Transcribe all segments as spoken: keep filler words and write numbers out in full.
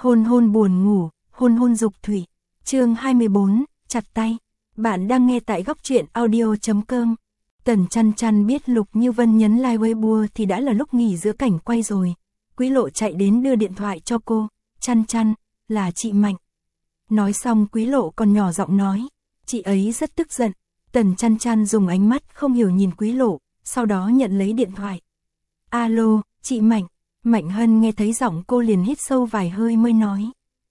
Hôn hôn buồn ngủ, hôn hôn dục thủy. Chương hai mươi bốn, chặt tay. Bạn đang nghe tại góc truyện audio chấm com. Tần Chăn Chăn biết Lục Như Vân nhấn like Weibo thì đã là lúc nghỉ giữa cảnh quay rồi. Quý Lộ chạy đến đưa điện thoại cho cô. Chăn Chăn, là chị Mạnh. Nói xong Quý Lộ còn nhỏ giọng nói. Chị ấy rất tức giận. Tần Chăn Chăn dùng ánh mắt không hiểu nhìn Quý Lộ, sau đó nhận lấy điện thoại. Alo, chị Mạnh. Mạnh Hân nghe thấy giọng cô liền hít sâu vài hơi mới nói.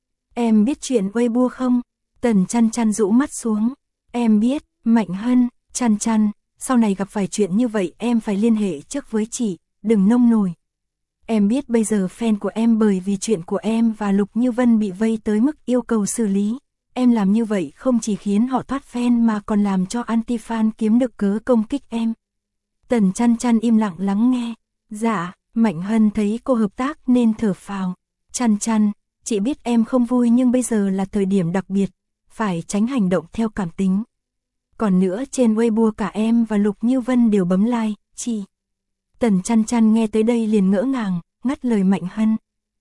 Em biết chuyện Weibo không? Tần Chăn Chăn rũ mắt xuống. Em biết, Mạnh Hân. Chăn Chăn, sau này gặp phải chuyện như vậy em phải liên hệ trước với chị, đừng nông nổi. Em biết bây giờ fan của em bởi vì chuyện của em và Lục Như Vân bị vây tới mức yêu cầu xử lý. Em làm như vậy không chỉ khiến họ thoát fan mà còn làm cho anti-fan kiếm được cớ công kích em. Tần Chăn Chăn im lặng lắng nghe. Dạ, Mạnh Hân thấy cô hợp tác nên thở phào. Chăn Chăn, chị biết em không vui nhưng bây giờ là thời điểm đặc biệt, phải tránh hành động theo cảm tính. Còn nữa trên Weibo cả em và Lục Như Vân đều bấm like, chị. Tần Chăn Chăn nghe tới đây liền ngỡ ngàng, ngắt lời Mạnh Hân.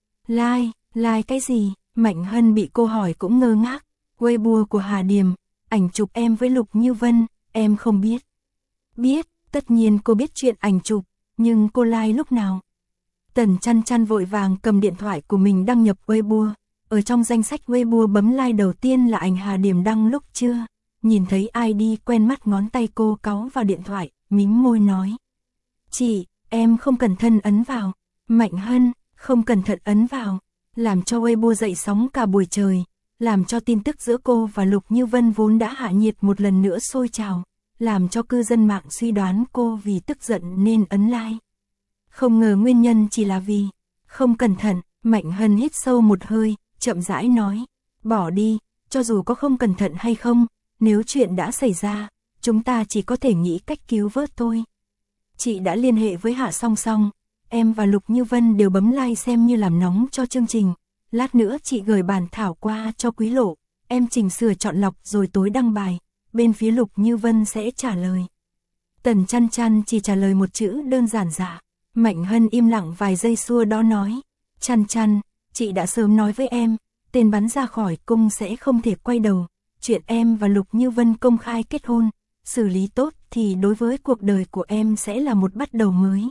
Like, like cái gì? Mạnh Hân bị cô hỏi cũng ngơ ngác. Weibo của Hà Điềm, ảnh chụp em với Lục Như Vân, em không biết. Biết, tất nhiên cô biết chuyện ảnh chụp, nhưng cô like lúc nào? Tần Chăn Chăn vội vàng cầm điện thoại của mình đăng nhập Weibo. Ở trong danh sách Weibo bấm like đầu tiên là ảnh Hà Điềm đăng lúc trưa. Nhìn thấy i đê quen mắt ngón tay cô cáu vào điện thoại, mím môi nói. Chị, em không cẩn thận ấn vào. Mạnh Hân, không cẩn thận ấn vào. Làm cho Weibo dậy sóng cả buổi trời. Làm cho tin tức giữa cô và Lục Như Vân vốn đã hạ nhiệt một lần nữa sôi trào. Làm cho cư dân mạng suy đoán cô vì tức giận nên ấn like. Không ngờ nguyên nhân chỉ là vì không cẩn thận. Mạnh Hân hít sâu một hơi, chậm rãi nói. Bỏ đi, cho dù có không cẩn thận hay không, nếu chuyện đã xảy ra, chúng ta chỉ có thể nghĩ cách cứu vớt thôi. Chị đã liên hệ với Hạ Song Song, em và Lục Như Vân đều bấm like xem như làm nóng cho chương trình. Lát nữa chị gửi bản thảo qua cho Quý Lộ, em chỉnh sửa chọn lọc rồi tối đăng bài, bên phía Lục Như Vân sẽ trả lời. Tần Chăn Chăn chỉ trả lời một chữ đơn giản dạ. Mạnh Hân im lặng vài giây xua đó nói. Chăn Chăn, chị đã sớm nói với em, tên bắn ra khỏi cung sẽ không thể quay đầu. Chuyện em và Lục Như Vân công khai kết hôn, xử lý tốt thì đối với cuộc đời của em sẽ là một bắt đầu mới.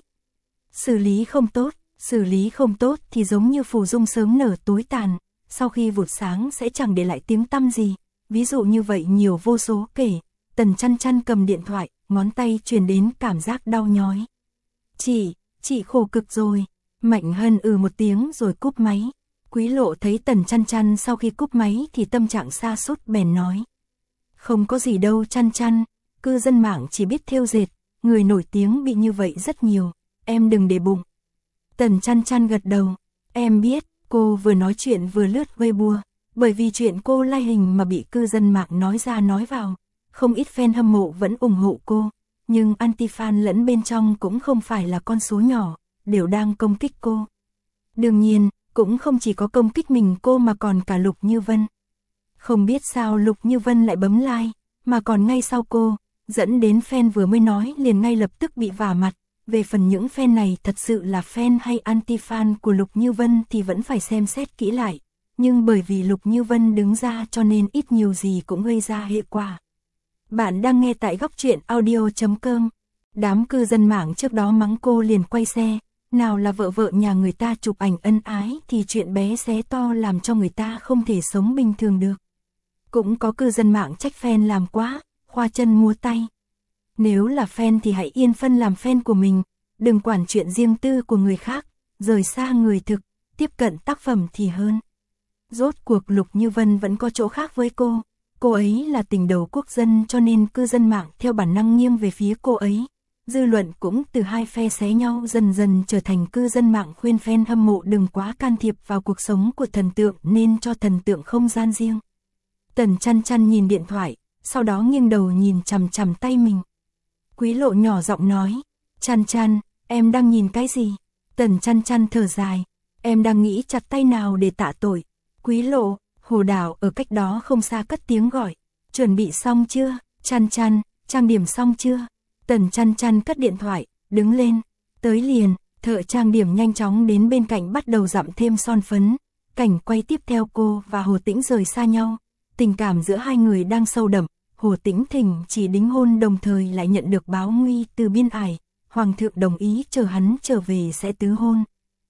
Xử lý không tốt, xử lý không tốt thì giống như phù dung sớm nở tối tàn, sau khi vụt sáng sẽ chẳng để lại tiếng tăm gì. Ví dụ như vậy nhiều vô số kể. Tần Chăn Chăn cầm điện thoại, ngón tay truyền đến cảm giác đau nhói. Chị, chị khổ cực rồi. Mạnh Hân ừ một tiếng rồi cúp máy. Quý Lộ thấy Tần Chăn Chăn sau khi cúp máy thì tâm trạng sa sút bèn nói. Không có gì đâu Chăn Chăn, cư dân mạng chỉ biết thêu dệt, người nổi tiếng bị như vậy rất nhiều, em đừng để bụng. Tần Chăn Chăn gật đầu, em biết, cô vừa nói chuyện vừa lướt Weibo, bởi vì chuyện cô like hình mà bị cư dân mạng nói ra nói vào, không ít fan hâm mộ vẫn ủng hộ cô, nhưng anti-fan lẫn bên trong cũng không phải là con số nhỏ, đều đang công kích cô. Đương nhiên, cũng không chỉ có công kích mình cô mà còn cả Lục Như Vân. Không biết sao Lục Như Vân lại bấm like, mà còn ngay sau cô, dẫn đến fan vừa mới nói liền ngay lập tức bị vả mặt. Về phần những fan này thật sự là fan hay anti-fan của Lục Như Vân thì vẫn phải xem xét kỹ lại. Nhưng bởi vì Lục Như Vân đứng ra cho nên ít nhiều gì cũng gây ra hệ quả. Bạn đang nghe tại góc truyện audio chấm com. Đám cư dân mạng trước đó mắng cô liền quay xe. Nào là vợ vợ nhà người ta chụp ảnh ân ái thì chuyện bé xé to làm cho người ta không thể sống bình thường được. Cũng có cư dân mạng trách fan làm quá, khoa chân múa tay. Nếu là fan thì hãy yên phân làm fan của mình, đừng quản chuyện riêng tư của người khác, rời xa người thực, tiếp cận tác phẩm thì hơn. Rốt cuộc Lục Như Vân vẫn có chỗ khác với cô, cô ấy là tình đầu quốc dân cho nên cư dân mạng theo bản năng nghiêng về phía cô ấy. Dư luận cũng từ hai phe xé nhau dần dần trở thành cư dân mạng khuyên fan hâm mộ đừng quá can thiệp vào cuộc sống của thần tượng nên cho thần tượng không gian riêng. Tần Chăn Chăn nhìn điện thoại, sau đó nghiêng đầu nhìn chằm chằm tay mình. Quý Lộ nhỏ giọng nói, Chăn Chăn, em đang nhìn cái gì? Tần Chăn Chăn thở dài, em đang nghĩ chặt tay nào để tạ tội. Quý Lộ, Hồ Đảo ở cách đó không xa cất tiếng gọi, chuẩn bị xong chưa? Chăn Chăn, trang điểm xong chưa? Tần Chăn Chăn cất điện thoại, đứng lên, tới liền, thợ trang điểm nhanh chóng đến bên cạnh bắt đầu dặm thêm son phấn, Cảnh quay tiếp theo cô và Hồ Tĩnh rời xa nhau, tình cảm giữa hai người đang sâu đậm, Hồ Tĩnh thỉnh chỉ đính hôn đồng thời lại nhận được báo nguy từ Biên Ải, Hoàng thượng đồng ý chờ hắn trở về sẽ tứ hôn.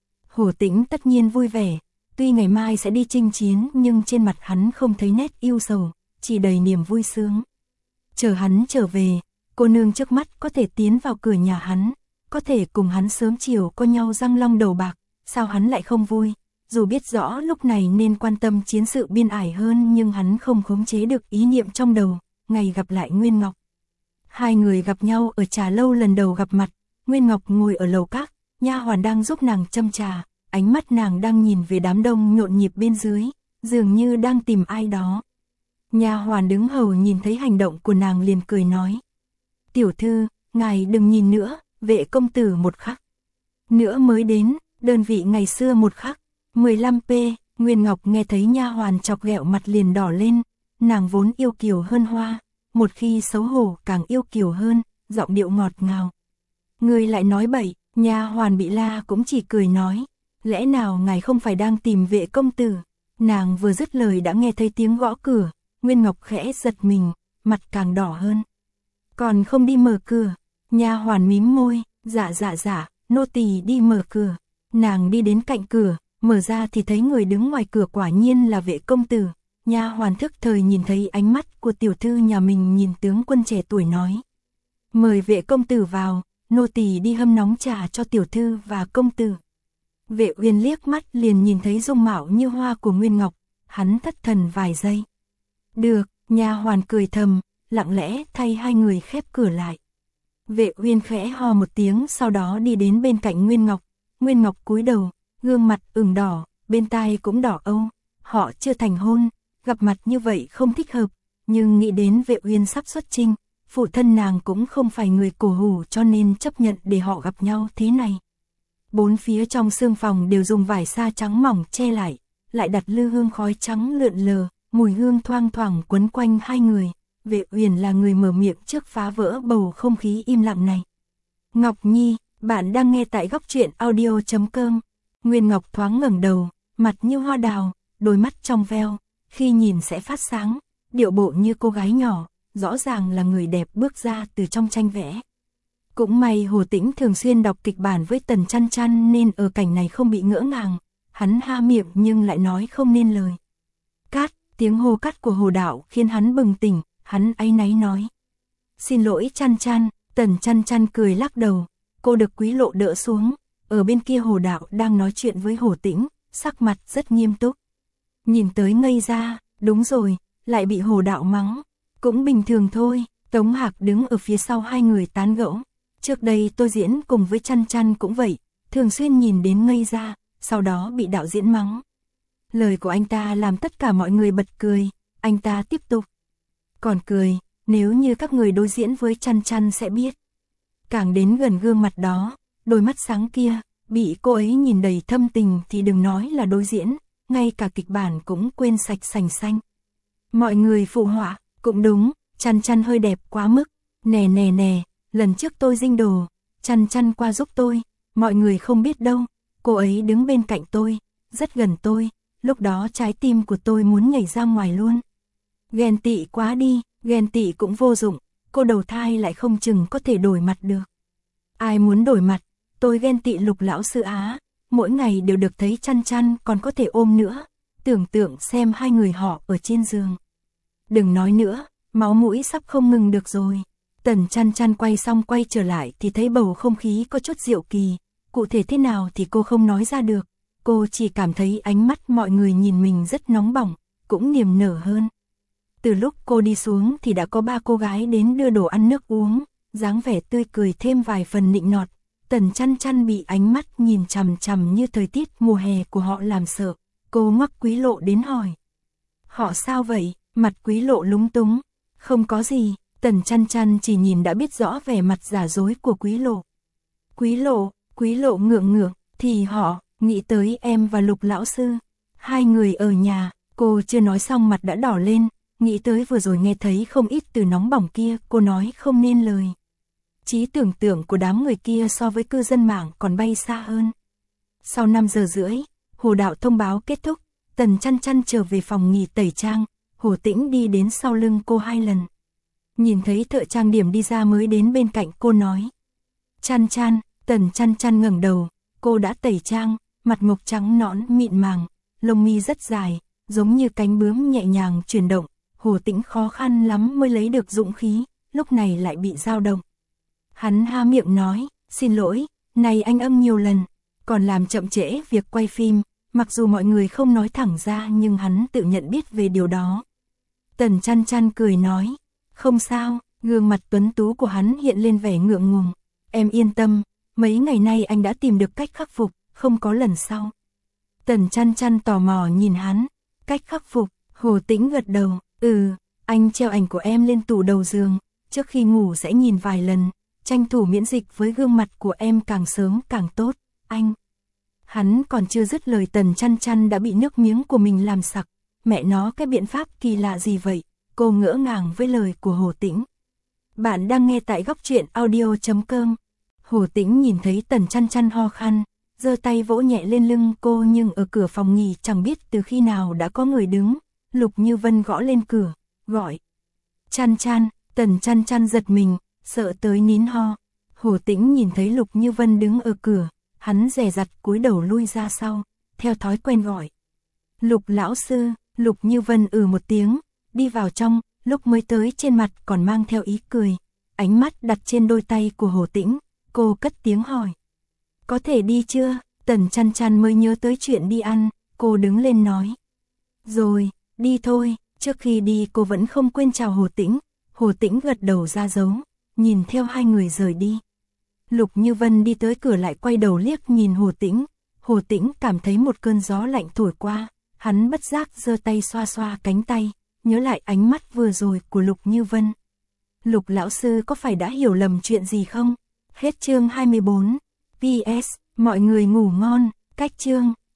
Hồ Tĩnh tất nhiên vui vẻ, tuy ngày mai sẽ đi chinh chiến nhưng trên mặt hắn không thấy nét yêu sầu, chỉ đầy niềm vui sướng. Chờ hắn trở về, cô nương trước mắt có thể tiến vào cửa nhà hắn, có thể cùng hắn sớm chiều có nhau răng long đầu bạc, sao hắn lại không vui? Dù biết rõ lúc này nên quan tâm chiến sự Biên Ải hơn nhưng hắn không khống chế được ý niệm trong đầu, ngày gặp lại Nguyên Ngọc. Hai người gặp nhau ở trà lâu lần đầu gặp mặt, Nguyên Ngọc ngồi ở lầu các, nha hoàn đang giúp nàng châm trà, ánh mắt nàng đang nhìn về đám đông nhộn nhịp bên dưới, dường như đang tìm ai đó. Nha hoàn đứng hầu nhìn thấy hành động của nàng liền cười nói: "Tiểu thư, ngài đừng nhìn nữa, Vệ công tử một khắc nữa mới đến, đơn vị ngày xưa một khắc." mười lăm p, Nguyên Ngọc nghe thấy nha hoàn chọc ghẹo mặt liền đỏ lên, nàng vốn yêu kiều hơn hoa, một khi xấu hổ càng yêu kiều hơn, giọng điệu ngọt ngào. "Ngươi lại nói bậy." Nha hoàn bị la cũng chỉ cười nói: "Lẽ nào ngài không phải đang tìm Vệ công tử?" Nàng vừa dứt lời đã nghe thấy tiếng gõ cửa, Nguyên Ngọc khẽ giật mình, mặt càng đỏ hơn. "Còn không đi mở cửa?" Nha hoàn mím môi, "Dạ dạ dạ, nô tỳ đi mở cửa." Nàng đi đến cạnh cửa, mở ra thì thấy người đứng ngoài cửa quả nhiên là Vệ công tử. Nha hoàn thức thời nhìn thấy ánh mắt của tiểu thư nhà mình nhìn tướng quân trẻ tuổi nói: "Mời Vệ công tử vào, nô tỳ đi hâm nóng trà cho tiểu thư và công tử." Vệ Uyên liếc mắt liền nhìn thấy dung mạo như hoa của Nguyên Ngọc, hắn thất thần vài giây. "Được." Nha hoàn cười thầm, lặng lẽ thay hai người khép cửa lại. Vệ Uyên khẽ ho một tiếng sau đó đi đến bên cạnh Nguyên Ngọc. Nguyên Ngọc cúi đầu, gương mặt ửng đỏ, bên tai cũng đỏ âu. Họ chưa thành hôn, gặp mặt như vậy không thích hợp, nhưng nghĩ đến Vệ Uyên sắp xuất chinh, phụ thân nàng cũng không phải người cổ hủ cho nên chấp nhận để họ gặp nhau thế này. Bốn phía trong sương phòng đều dùng vải sa trắng mỏng che lại, lại đặt lư hương khói trắng lượn lờ, mùi hương thoang thoảng quấn quanh hai người. Vệ Uyển là người mở miệng trước phá vỡ bầu không khí im lặng này. "Ngọc Nhi, bạn đang nghe tại góc truyện audio chấm com." Nguyên Ngọc thoáng ngẩng đầu, mặt như hoa đào, đôi mắt trong veo, khi nhìn sẽ phát sáng, điệu bộ như cô gái nhỏ, rõ ràng là người đẹp bước ra từ trong tranh vẽ. Cũng may Hồ Tĩnh thường xuyên đọc kịch bản với Tần Chăn Chăn nên ở cảnh này không bị ngỡ ngàng, hắn ha miệng nhưng lại nói không nên lời. "Cát." Tiếng hô cắt của Hồ Đạo khiến hắn bừng tỉnh, hắn áy náy nói: "Xin lỗi Chăn Chăn." Tần Chăn Chăn cười lắc đầu, cô được Quý Lộ đỡ xuống, ở bên kia Hồ Đạo đang nói chuyện với Hồ Tĩnh, sắc mặt rất nghiêm túc. Nhìn tới ngây ra, đúng rồi, lại bị Hồ Đạo mắng, cũng bình thường thôi. Tống Hạc đứng ở phía sau hai người tán gẫu, trước đây tôi diễn cùng với Chăn Chăn cũng vậy, thường xuyên nhìn đến ngây ra, sau đó bị đạo diễn mắng. Lời của anh ta làm tất cả mọi người bật cười, anh ta tiếp tục: "Còn cười, nếu như các người đối diễn với Chăn Chăn sẽ biết." Càng đến gần gương mặt đó, đôi mắt sáng kia, bị cô ấy nhìn đầy thâm tình thì đừng nói là đối diễn, ngay cả kịch bản cũng quên sạch sành xanh. Mọi người phụ họa, cũng đúng, Chăn Chăn hơi đẹp quá mức. Nè nè nè, lần trước tôi dinh đồ, Chăn Chăn qua giúp tôi, mọi người không biết đâu, cô ấy đứng bên cạnh tôi, rất gần tôi, lúc đó trái tim của tôi muốn nhảy ra ngoài luôn. Ghen tị quá đi, ghen tị cũng vô dụng, cô đầu thai lại không chừng có thể đổi mặt được. Ai muốn đổi mặt, tôi ghen tị Lục lão sư Á, mỗi ngày đều được thấy Chăn Chăn còn có thể ôm nữa, tưởng tượng xem hai người họ ở trên giường. Đừng nói nữa, máu mũi sắp không ngừng được rồi. Tần Chăn Chăn quay xong quay trở lại thì thấy bầu không khí có chút diệu kỳ, cụ thể thế nào thì cô không nói ra được, cô chỉ cảm thấy ánh mắt mọi người nhìn mình rất nóng bỏng, cũng niềm nở hơn. Từ lúc cô đi xuống thì đã có ba cô gái đến đưa đồ ăn nước uống, dáng vẻ tươi cười thêm vài phần nịnh nọt. Tần Chăn Chăn bị ánh mắt nhìn chằm chằm như thời tiết mùa hè của họ làm sợ, cô ngoắc Quý Lộ đến hỏi: "Họ sao vậy?" Mặt Quý Lộ lúng túng: "Không có gì." Tần Chăn Chăn chỉ nhìn đã biết rõ vẻ mặt giả dối của Quý Lộ. "Quý Lộ." Quý Lộ ngượng ngượng: "Thì họ, nghĩ tới em và Lục lão sư, hai người ở nhà." Cô chưa nói xong mặt đã đỏ lên, nghĩ tới vừa rồi nghe thấy không ít từ nóng bỏng kia, cô nói không nên lời. Trí tưởng tượng của đám người kia so với cư dân mạng còn bay xa hơn. Sau năm giờ rưỡi, Hồ Đạo thông báo kết thúc, Tần Chăn Chăn trở về phòng nghỉ tẩy trang, Hồ Tĩnh đi đến sau lưng cô hai lần. Nhìn thấy thợ trang điểm đi ra mới đến bên cạnh cô nói. Chăn Chăn, Tần Chăn Chăn ngẩng đầu, cô đã tẩy trang, mặt ngọc trắng nõn mịn màng, lông mi rất dài, giống như cánh bướm nhẹ nhàng chuyển động. Hồ Tĩnh khó khăn lắm mới lấy được dũng khí, lúc này lại bị dao động. Hắn há miệng nói, xin lỗi, này anh âm nhiều lần, còn làm chậm trễ việc quay phim, mặc dù mọi người không nói thẳng ra nhưng hắn tự nhận biết về điều đó. Tần Chăn Chăn cười nói, không sao, gương mặt tuấn tú của hắn hiện lên vẻ ngượng ngùng. Em yên tâm, mấy ngày nay anh đã tìm được cách khắc phục, không có lần sau. Tần Chăn Chăn tò mò nhìn hắn, cách khắc phục, Hồ Tĩnh gật đầu, ừ, anh treo ảnh của em lên tủ đầu giường, trước khi ngủ sẽ nhìn vài lần, tranh thủ miễn dịch với gương mặt của em càng sớm càng tốt, anh. Hắn còn chưa dứt lời Tần Chăn Chăn đã bị nước miếng của mình làm sặc, mẹ nó cái biện pháp kỳ lạ gì vậy, cô ngỡ ngàng với lời của Hồ Tĩnh. Bạn đang nghe tại góc truyện audio chấm com. Hồ Tĩnh nhìn thấy Tần Chăn Chăn ho khan, giơ tay vỗ nhẹ lên lưng cô nhưng ở cửa phòng nghỉ chẳng biết từ khi nào đã có người đứng. Lục Như Vân gõ lên cửa, gọi. Chăn Chăn, Tần Chăn Chăn giật mình, sợ tới nín ho. Hồ Tĩnh nhìn thấy Lục Như Vân đứng ở cửa, hắn dè dặt cúi đầu lui ra sau, theo thói quen gọi. Lục lão sư, Lục Như Vân ừ một tiếng, đi vào trong, lúc mới tới trên mặt còn mang theo ý cười. Ánh mắt đặt trên đôi tay của Hồ Tĩnh, cô cất tiếng hỏi. Có thể đi chưa? Tần Chăn Chăn mới nhớ tới chuyện đi ăn, cô đứng lên nói. Rồi, đi thôi, trước khi đi cô vẫn không quên chào Hồ Tĩnh. Hồ Tĩnh gật đầu ra dấu, nhìn theo hai người rời đi. Lục Như Vân đi tới cửa lại quay đầu liếc nhìn Hồ Tĩnh. Hồ Tĩnh cảm thấy một cơn gió lạnh thổi qua, hắn bất giác giơ tay xoa xoa cánh tay, nhớ lại ánh mắt vừa rồi của Lục Như Vân. Lục lão sư có phải đã hiểu lầm chuyện gì không? Hết chương hai mươi bốn. pê ét, mọi người ngủ ngon, cách chương.